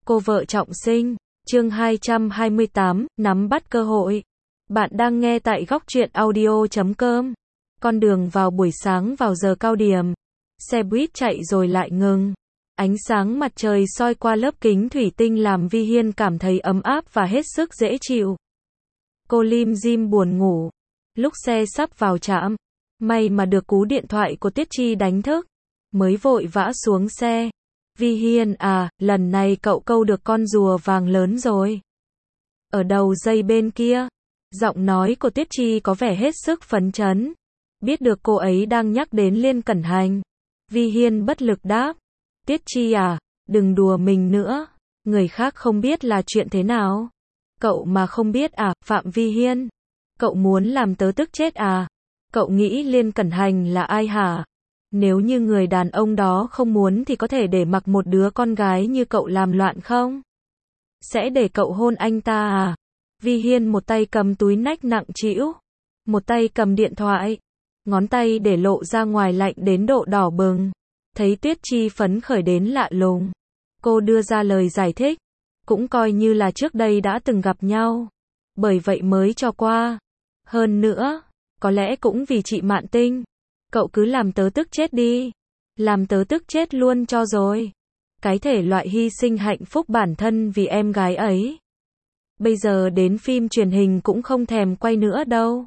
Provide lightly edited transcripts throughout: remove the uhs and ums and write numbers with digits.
Cô vợ trọng sinh, chương 228, nắm bắt cơ hội. Bạn đang nghe tại góc truyện audio.com. Con đường vào buổi sáng vào giờ cao điểm. Xe buýt chạy rồi lại ngừng. Ánh sáng mặt trời soi qua lớp kính thủy tinh làm Vi Hiên cảm thấy ấm áp và hết sức dễ chịu. Cô lim dim buồn ngủ. Lúc xe sắp vào trạm, may mà được cú điện thoại của Tiết Chi đánh thức. Mới vội vã xuống xe. Vi Hiên à, lần này cậu câu được con rùa vàng lớn rồi. Ở đầu dây bên kia, giọng nói của Tiết Chi có vẻ hết sức phấn chấn. Biết được cô ấy đang nhắc đến Liên Cẩn Hành. Vi Hiên bất lực đáp. Tiết Chi à, đừng đùa mình nữa. Người khác không biết là chuyện thế nào. Cậu mà không biết à, Phạm Vi Hiên. Cậu muốn làm tớ tức chết à? Cậu nghĩ Liên Cẩn Hành là ai hả? Nếu như người đàn ông đó không muốn thì có thể để mặc một đứa con gái như cậu làm loạn không? Sẽ để cậu hôn anh ta à? Vi Hiên một tay cầm túi nách nặng trĩu, một tay cầm điện thoại, ngón tay để lộ ra ngoài lạnh đến độ đỏ bừng. Thấy Tuyết Chi phấn khởi đến lạ lùng, cô đưa ra lời giải thích, cũng coi như là trước đây đã từng gặp nhau, bởi vậy mới cho qua. Hơn nữa, có lẽ cũng vì chị Mạn Tinh. Cậu cứ làm tớ tức chết đi. Làm tớ tức chết luôn cho rồi. Cái thể loại hy sinh hạnh phúc bản thân vì em gái ấy. Bây giờ đến phim truyền hình cũng không thèm quay nữa đâu.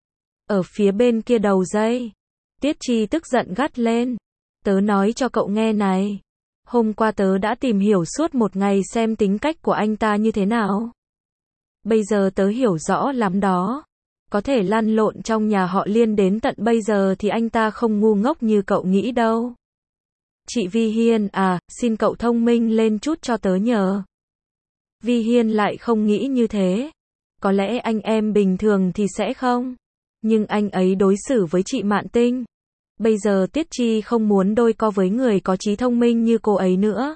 Ở phía bên kia đầu dây, Tiết Chi tức giận gắt lên. Tớ nói cho cậu nghe này. Hôm qua tớ đã tìm hiểu suốt một ngày xem tính cách của anh ta như thế nào. Bây giờ tớ hiểu rõ lắm đó. Có thể lăn lộn trong nhà họ Liên đến tận bây giờ thì anh ta không ngu ngốc như cậu nghĩ đâu. Chị Vi Hiên à, xin cậu thông minh lên chút cho tớ nhờ. Vi Hiên lại không nghĩ như thế. Có lẽ anh em bình thường thì sẽ không. Nhưng anh ấy đối xử với chị Mạn Tinh. Bây giờ Tiết Chi không muốn đôi co với người có trí thông minh như cô ấy nữa.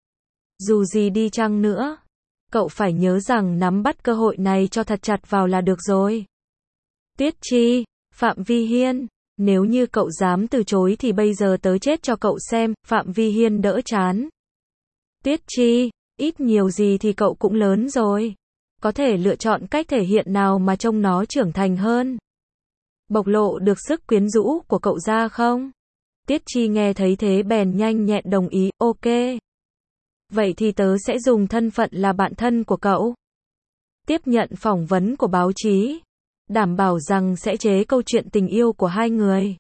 Dù gì đi chăng nữa, cậu phải nhớ rằng nắm bắt cơ hội này cho thật chặt vào là được rồi. Tiết Chi, Phạm Vi Hiên, nếu như cậu dám từ chối thì bây giờ tớ chết cho cậu xem. Phạm Vi Hiên đỡ chán. Tiết Chi, ít nhiều gì thì cậu cũng lớn rồi. Có thể lựa chọn cách thể hiện nào mà trông nó trưởng thành hơn. Bộc lộ được sức quyến rũ của cậu ra không? Tiết Chi nghe thấy thế bèn nhanh nhẹn đồng ý, ok. Vậy thì tớ sẽ dùng thân phận là bạn thân của cậu. Tiếp nhận phỏng vấn của báo chí. Đảm bảo rằng sẽ chế câu chuyện tình yêu của hai người.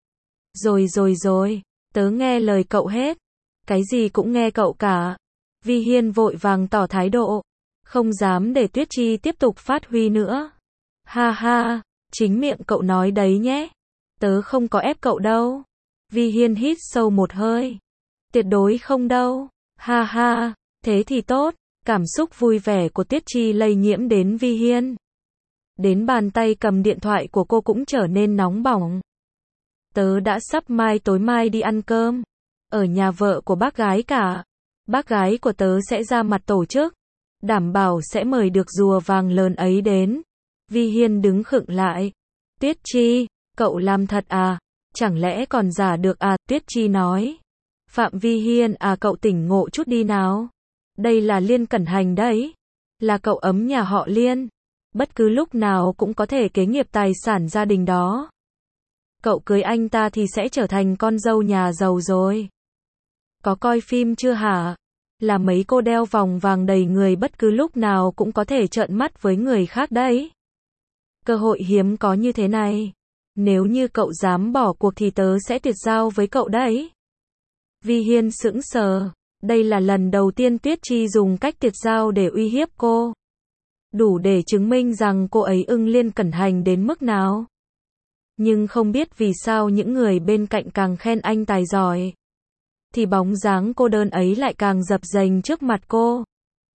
Rồi, tớ nghe lời cậu hết. Cái gì cũng nghe cậu cả. Vi Hiên vội vàng tỏ thái độ. Không dám để Tuyết Chi tiếp tục phát huy nữa. Ha ha, chính miệng cậu nói đấy nhé. Tớ không có ép cậu đâu. Vi Hiên hít sâu một hơi. Tuyệt đối không đâu. Ha ha, thế thì tốt. Cảm xúc vui vẻ của Tiết Chi lây nhiễm đến Vi Hiên. Đến bàn tay cầm điện thoại của cô cũng trở nên nóng bỏng. Tớ đã sắp tối mai đi ăn cơm. Ở nhà vợ của bác gái cả. Bác gái của tớ sẽ ra mặt tổ chức. Đảm bảo sẽ mời được rùa vàng lớn ấy đến. Vi Hiên đứng khựng lại. Tuyết Chi, cậu làm thật à? Chẳng lẽ còn giả được à? Tuyết Chi nói. Phạm Vi Hiên à, cậu tỉnh ngộ chút đi nào. Đây là Liên Cẩn Hành đấy. Là cậu ấm nhà họ Liên. Bất cứ lúc nào cũng có thể kế nghiệp tài sản gia đình đó. Cậu cưới anh ta thì sẽ trở thành con dâu nhà giàu rồi. Có coi phim chưa hả? Là mấy cô đeo vòng vàng đầy người bất cứ lúc nào cũng có thể trợn mắt với người khác đấy. Cơ hội hiếm có như thế này. Nếu như cậu dám bỏ cuộc thì tớ sẽ tuyệt giao với cậu đấy. Vi Hiên sững sờ. Đây là lần đầu tiên Tuyết Chi dùng cách tuyệt giao để uy hiếp cô. Đủ để chứng minh rằng cô ấy ưng Liên Cẩn Hành đến mức nào. Nhưng không biết vì sao những người bên cạnh càng khen anh tài giỏi, thì bóng dáng cô đơn ấy lại càng dập dềnh trước mặt cô.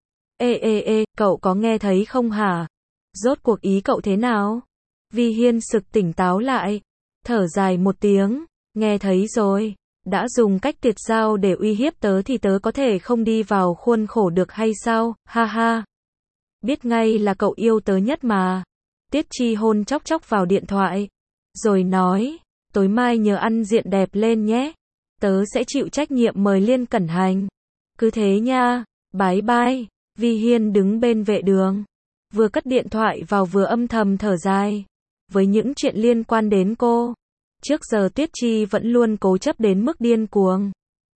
Ê, cậu có nghe thấy không hả? Rốt cuộc ý cậu thế nào? Vi Hiên sực tỉnh táo lại. Thở dài một tiếng. Nghe thấy rồi. Đã dùng cách tuyệt giao để uy hiếp tớ thì tớ có thể không đi vào khuôn khổ được hay sao? Ha ha. Biết ngay là cậu yêu tớ nhất mà. Tiết Chi hôn chóc chóc vào điện thoại. Rồi nói, tối mai nhớ ăn diện đẹp lên nhé. Tớ sẽ chịu trách nhiệm mời Liên Cẩn Hành. Cứ thế nha. Bái bai. Vi Hiên đứng bên vệ đường, vừa cất điện thoại vào vừa âm thầm thở dài. Với những chuyện liên quan đến cô, trước giờ Tuyết Chi vẫn luôn cố chấp đến mức điên cuồng.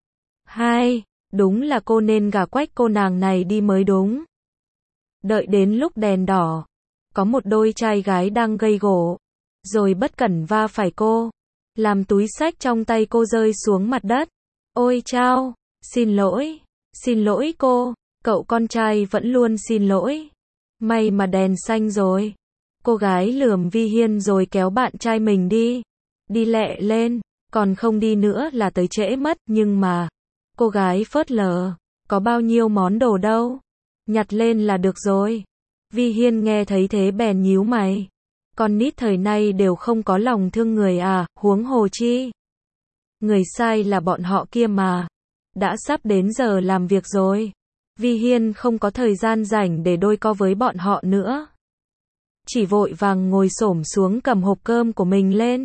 Đúng là cô nên gả quách cô nàng này đi mới đúng. Đợi đến lúc đèn đỏ, có một đôi trai gái đang gây gổ, rồi bất cẩn va phải cô, làm túi xách trong tay cô rơi xuống mặt đất. Ôi chao, xin lỗi cô, cậu con trai vẫn luôn xin lỗi. May mà đèn xanh rồi. Cô gái lườm Vi Hiên rồi kéo bạn trai mình đi. Đi lẹ lên, còn không đi nữa là tới trễ mất, nhưng mà cô gái phớt lờ, có bao nhiêu món đồ đâu, nhặt lên là được rồi. Vi Hiên nghe thấy thế bèn nhíu mày. Con nít thời nay đều không có lòng thương người à, huống hồ chi. Người sai là bọn họ kia mà. Đã sắp đến giờ làm việc rồi. Vi Hiên không có thời gian rảnh để đôi co với bọn họ nữa. Chỉ vội vàng ngồi xổm xuống cầm hộp cơm của mình lên.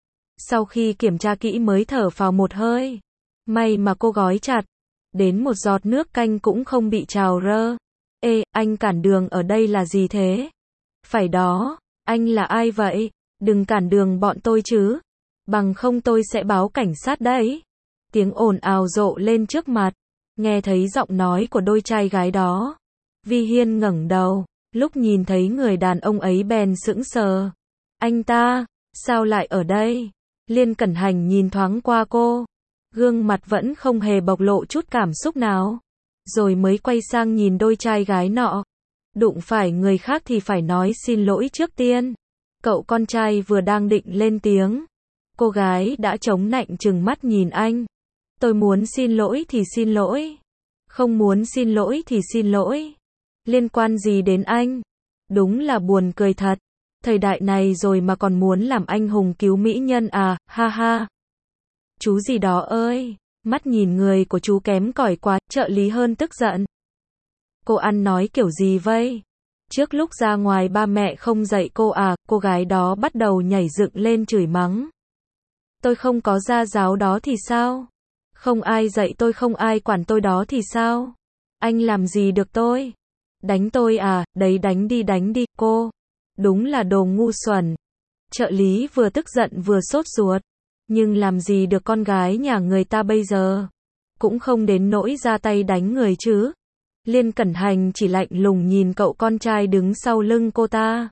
Sau khi kiểm tra kỹ mới thở phào một hơi. May mà cô gói chặt. Đến một giọt nước canh cũng không bị trào rơ. Ê, anh cản đường ở đây là gì thế? Phải đó, anh là ai vậy? Đừng cản đường bọn tôi chứ. Bằng không tôi sẽ báo cảnh sát đấy. Tiếng ồn ào rộ lên trước mặt. Nghe thấy giọng nói của đôi trai gái đó. Vi Hiên ngẩng đầu. Lúc nhìn thấy người đàn ông ấy bèn sững sờ. Anh ta, sao lại ở đây? Liên Cẩn Hành nhìn thoáng qua cô. Gương mặt vẫn không hề bộc lộ chút cảm xúc nào. Rồi mới quay sang nhìn đôi trai gái nọ. Đụng phải người khác thì phải nói xin lỗi trước tiên. Cậu con trai vừa đang định lên tiếng. Cô gái đã chống nạnh trừng mắt nhìn anh. Tôi muốn xin lỗi thì xin lỗi. Không muốn xin lỗi thì xin lỗi. Liên quan gì đến anh? Đúng là buồn cười thật. Thời đại này rồi mà còn muốn làm anh hùng cứu mỹ nhân à, ha ha. Chú gì đó ơi, mắt nhìn người của chú kém cỏi quá, trợ lý hơn tức giận. Cô ăn nói kiểu gì vậy? Trước lúc ra ngoài ba mẹ không dạy cô à, cô gái đó bắt đầu nhảy dựng lên chửi mắng. Tôi không có gia giáo đó thì sao? Không ai dạy tôi, không ai quản tôi đó thì sao? Anh làm gì được tôi? Đánh tôi à, đấy đánh đi cô. Đúng là đồ ngu xuẩn. Trợ lý vừa tức giận vừa sốt ruột. Nhưng làm gì được con gái nhà người ta bây giờ? Cũng không đến nỗi ra tay đánh người chứ. Liên Cẩn Hành chỉ lạnh lùng nhìn cậu con trai đứng sau lưng cô ta.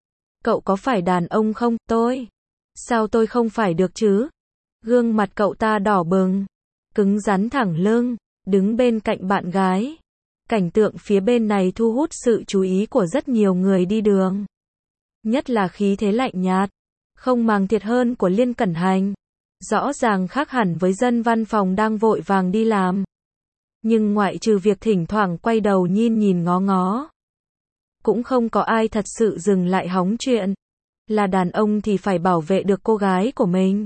Cậu có phải đàn ông không? Tôi. Sao tôi không phải được chứ? Gương mặt cậu ta đỏ bừng. Cứng rắn thẳng lưng. Đứng bên cạnh bạn gái. Cảnh tượng phía bên này thu hút sự chú ý của rất nhiều người đi đường. Nhất là khí thế lạnh nhạt, không màng thiệt hơn của Liên Cẩn Hành. Rõ ràng khác hẳn với dân văn phòng đang vội vàng đi làm. Nhưng ngoại trừ việc thỉnh thoảng quay đầu nhìn ngó ngó, cũng không có ai thật sự dừng lại hóng chuyện. Là đàn ông thì phải bảo vệ được cô gái của mình.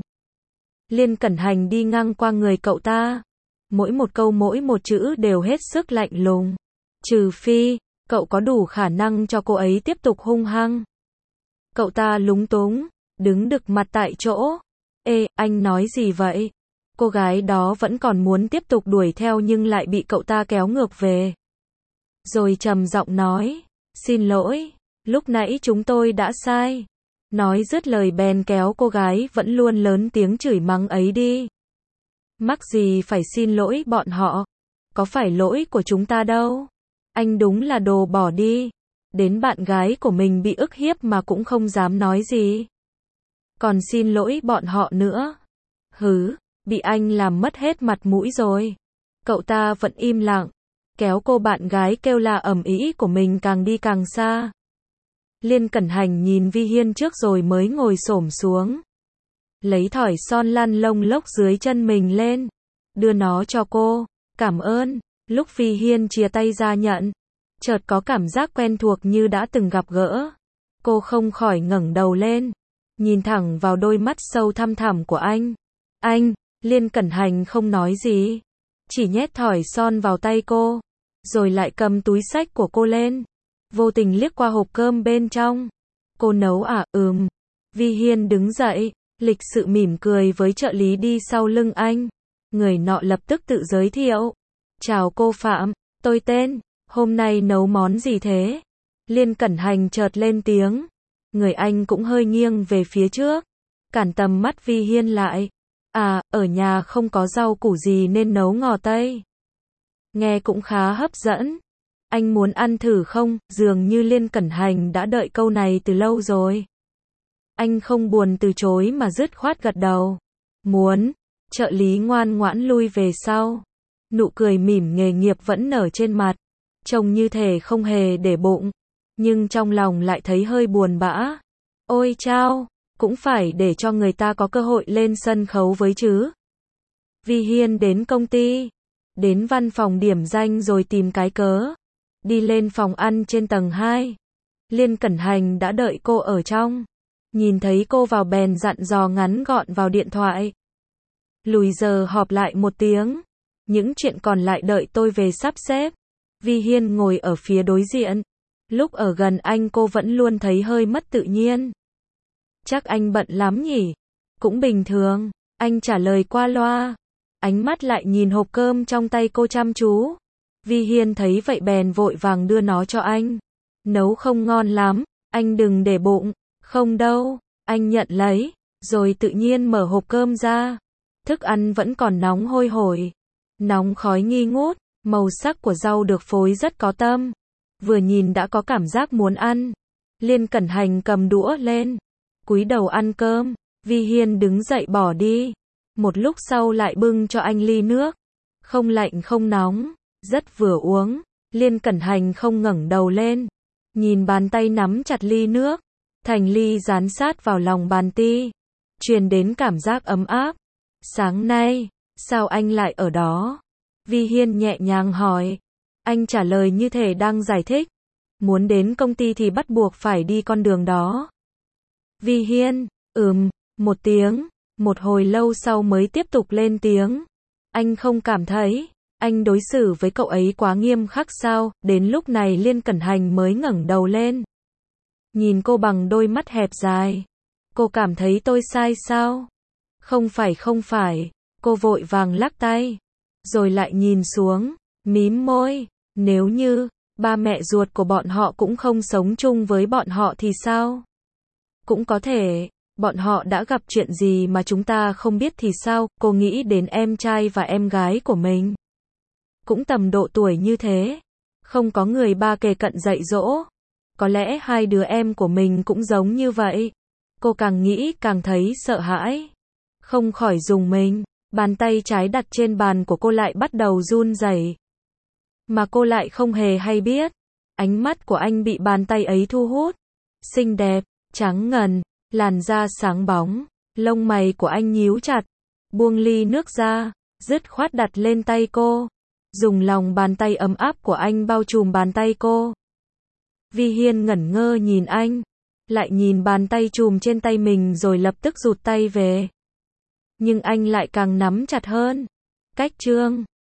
Liên Cẩn Hành đi ngang qua người cậu ta. Mỗi một câu mỗi một chữ đều hết sức lạnh lùng. Trừ phi, cậu có đủ khả năng cho cô ấy tiếp tục hung hăng. Cậu ta lúng túng, đứng đực mặt tại chỗ. Ê, anh nói gì vậy? Cô gái đó vẫn còn muốn tiếp tục đuổi theo nhưng lại bị cậu ta kéo ngược về. Rồi trầm giọng nói, xin lỗi, lúc nãy chúng tôi đã sai. Nói dứt lời bèn kéo cô gái vẫn luôn lớn tiếng chửi mắng ấy đi. Mắc gì phải xin lỗi bọn họ? Có phải lỗi của chúng ta đâu. Anh đúng là đồ bỏ đi. Đến bạn gái của mình bị ức hiếp mà cũng không dám nói gì. Còn xin lỗi bọn họ nữa. Hứ, bị anh làm mất hết mặt mũi rồi. Cậu ta vẫn im lặng, kéo cô bạn gái kêu la ầm ĩ của mình càng đi càng xa. Liên Cẩn Hành nhìn Vi Hiên trước rồi mới ngồi xổm xuống. Lấy thỏi son lăn lông lốc dưới chân mình lên. Đưa nó cho cô. Cảm ơn. Lúc Vi Hiên chia tay ra nhận, chợt có cảm giác quen thuộc như đã từng gặp gỡ. Cô không khỏi ngẩng đầu lên, nhìn thẳng vào đôi mắt sâu thăm thẳm của anh. Anh, Liên Cẩn Hành không nói gì, chỉ nhét thỏi son vào tay cô, rồi lại cầm túi xách của cô lên, vô tình liếc qua hộp cơm bên trong. Cô nấu à? Vi Hiên đứng dậy, lịch sự mỉm cười với trợ lý đi sau lưng anh. Người nọ lập tức tự giới thiệu. Chào cô Phạm, Tôi tên, hôm nay nấu món gì thế? Liên Cẩn Hành chợt lên tiếng. Người anh cũng hơi nghiêng về phía trước, cản tầm mắt Vi Hiên lại. À, ở nhà không có rau củ gì nên nấu ngò Tây. Nghe cũng khá hấp dẫn. Anh muốn ăn thử không? Dường như Liên Cẩn Hành đã đợi câu này từ lâu rồi. Anh không buồn từ chối mà dứt khoát gật đầu. Muốn. Trợ lý ngoan ngoãn lui về sau. Nụ cười mỉm nghề nghiệp vẫn nở trên mặt. Trông như thể không hề để bụng. Nhưng trong lòng lại thấy hơi buồn bã. Ôi chao, cũng phải để cho người ta có cơ hội lên sân khấu với chứ. Vi Hiên đến công ty. Đến văn phòng điểm danh rồi tìm cái cớ. Đi lên phòng ăn trên tầng 2. Liên Cẩn Hành đã đợi cô ở trong. Nhìn thấy cô vào bèn dặn dò ngắn gọn vào điện thoại. Lùi giờ họp lại 1 tiếng. Những chuyện còn lại đợi tôi về sắp xếp. Vi Hiên ngồi ở phía đối diện. Lúc ở gần anh cô vẫn luôn thấy hơi mất tự nhiên. Chắc anh bận lắm nhỉ? Cũng bình thường. Anh trả lời qua loa. Ánh mắt lại nhìn hộp cơm trong tay cô chăm chú. Vi Hiên thấy vậy bèn vội vàng đưa nó cho anh. Nấu không ngon lắm, anh đừng để bụng. Không đâu, anh nhận lấy, rồi tự nhiên mở hộp cơm ra. Thức ăn vẫn còn nóng hôi hổi. Nóng khói nghi ngút, màu sắc của rau được phối rất có tâm. Vừa nhìn đã có cảm giác muốn ăn. Liên Cẩn Hành cầm đũa lên, cúi đầu ăn cơm. Vi Hiên đứng dậy bỏ đi. Một lúc sau lại bưng cho anh ly nước. Không lạnh không nóng, rất vừa uống. Liên Cẩn Hành không ngẩng đầu lên. Nhìn bàn tay nắm chặt ly nước. Thành ly dán sát vào lòng bàn ti. Truyền đến cảm giác ấm áp. Sáng nay, sao anh lại ở đó? Vi Hiên nhẹ nhàng hỏi. Anh trả lời như thể đang giải thích. Muốn đến công ty thì bắt buộc phải đi con đường đó. Vi Hiên, 1 tiếng. Một hồi lâu sau mới tiếp tục lên tiếng. Anh không cảm thấy anh đối xử với cậu ấy quá nghiêm khắc sao? Đến lúc này Liên Cẩn Hành mới ngẩng đầu lên. Nhìn cô bằng đôi mắt hẹp dài. Cô cảm thấy tôi sai sao? Không phải. Cô vội vàng lắc tay. Rồi lại nhìn xuống, mím môi. Nếu như ba mẹ ruột của bọn họ cũng không sống chung với bọn họ thì sao? Cũng có thể, bọn họ đã gặp chuyện gì mà chúng ta không biết thì sao? Cô nghĩ đến em trai và em gái của mình. Cũng tầm độ tuổi như thế. Không có người ba kề cận dạy dỗ. Có lẽ 2 đứa em của mình cũng giống như vậy. Cô càng nghĩ càng thấy sợ hãi. Không khỏi rùng mình. Bàn tay trái đặt trên bàn của cô lại bắt đầu run rẩy. Mà cô lại không hề hay biết. Ánh mắt của anh bị bàn tay ấy thu hút. Xinh đẹp, trắng ngần, làn da sáng bóng. Lông mày của anh nhíu chặt. Buông ly nước ra, dứt khoát đặt lên tay cô. Dùng lòng bàn tay ấm áp của anh bao trùm bàn tay cô. Vi Hiên ngẩn ngơ nhìn anh. Lại nhìn bàn tay trùm trên tay mình rồi lập tức rụt tay về. Nhưng anh lại càng nắm chặt hơn. Cách chương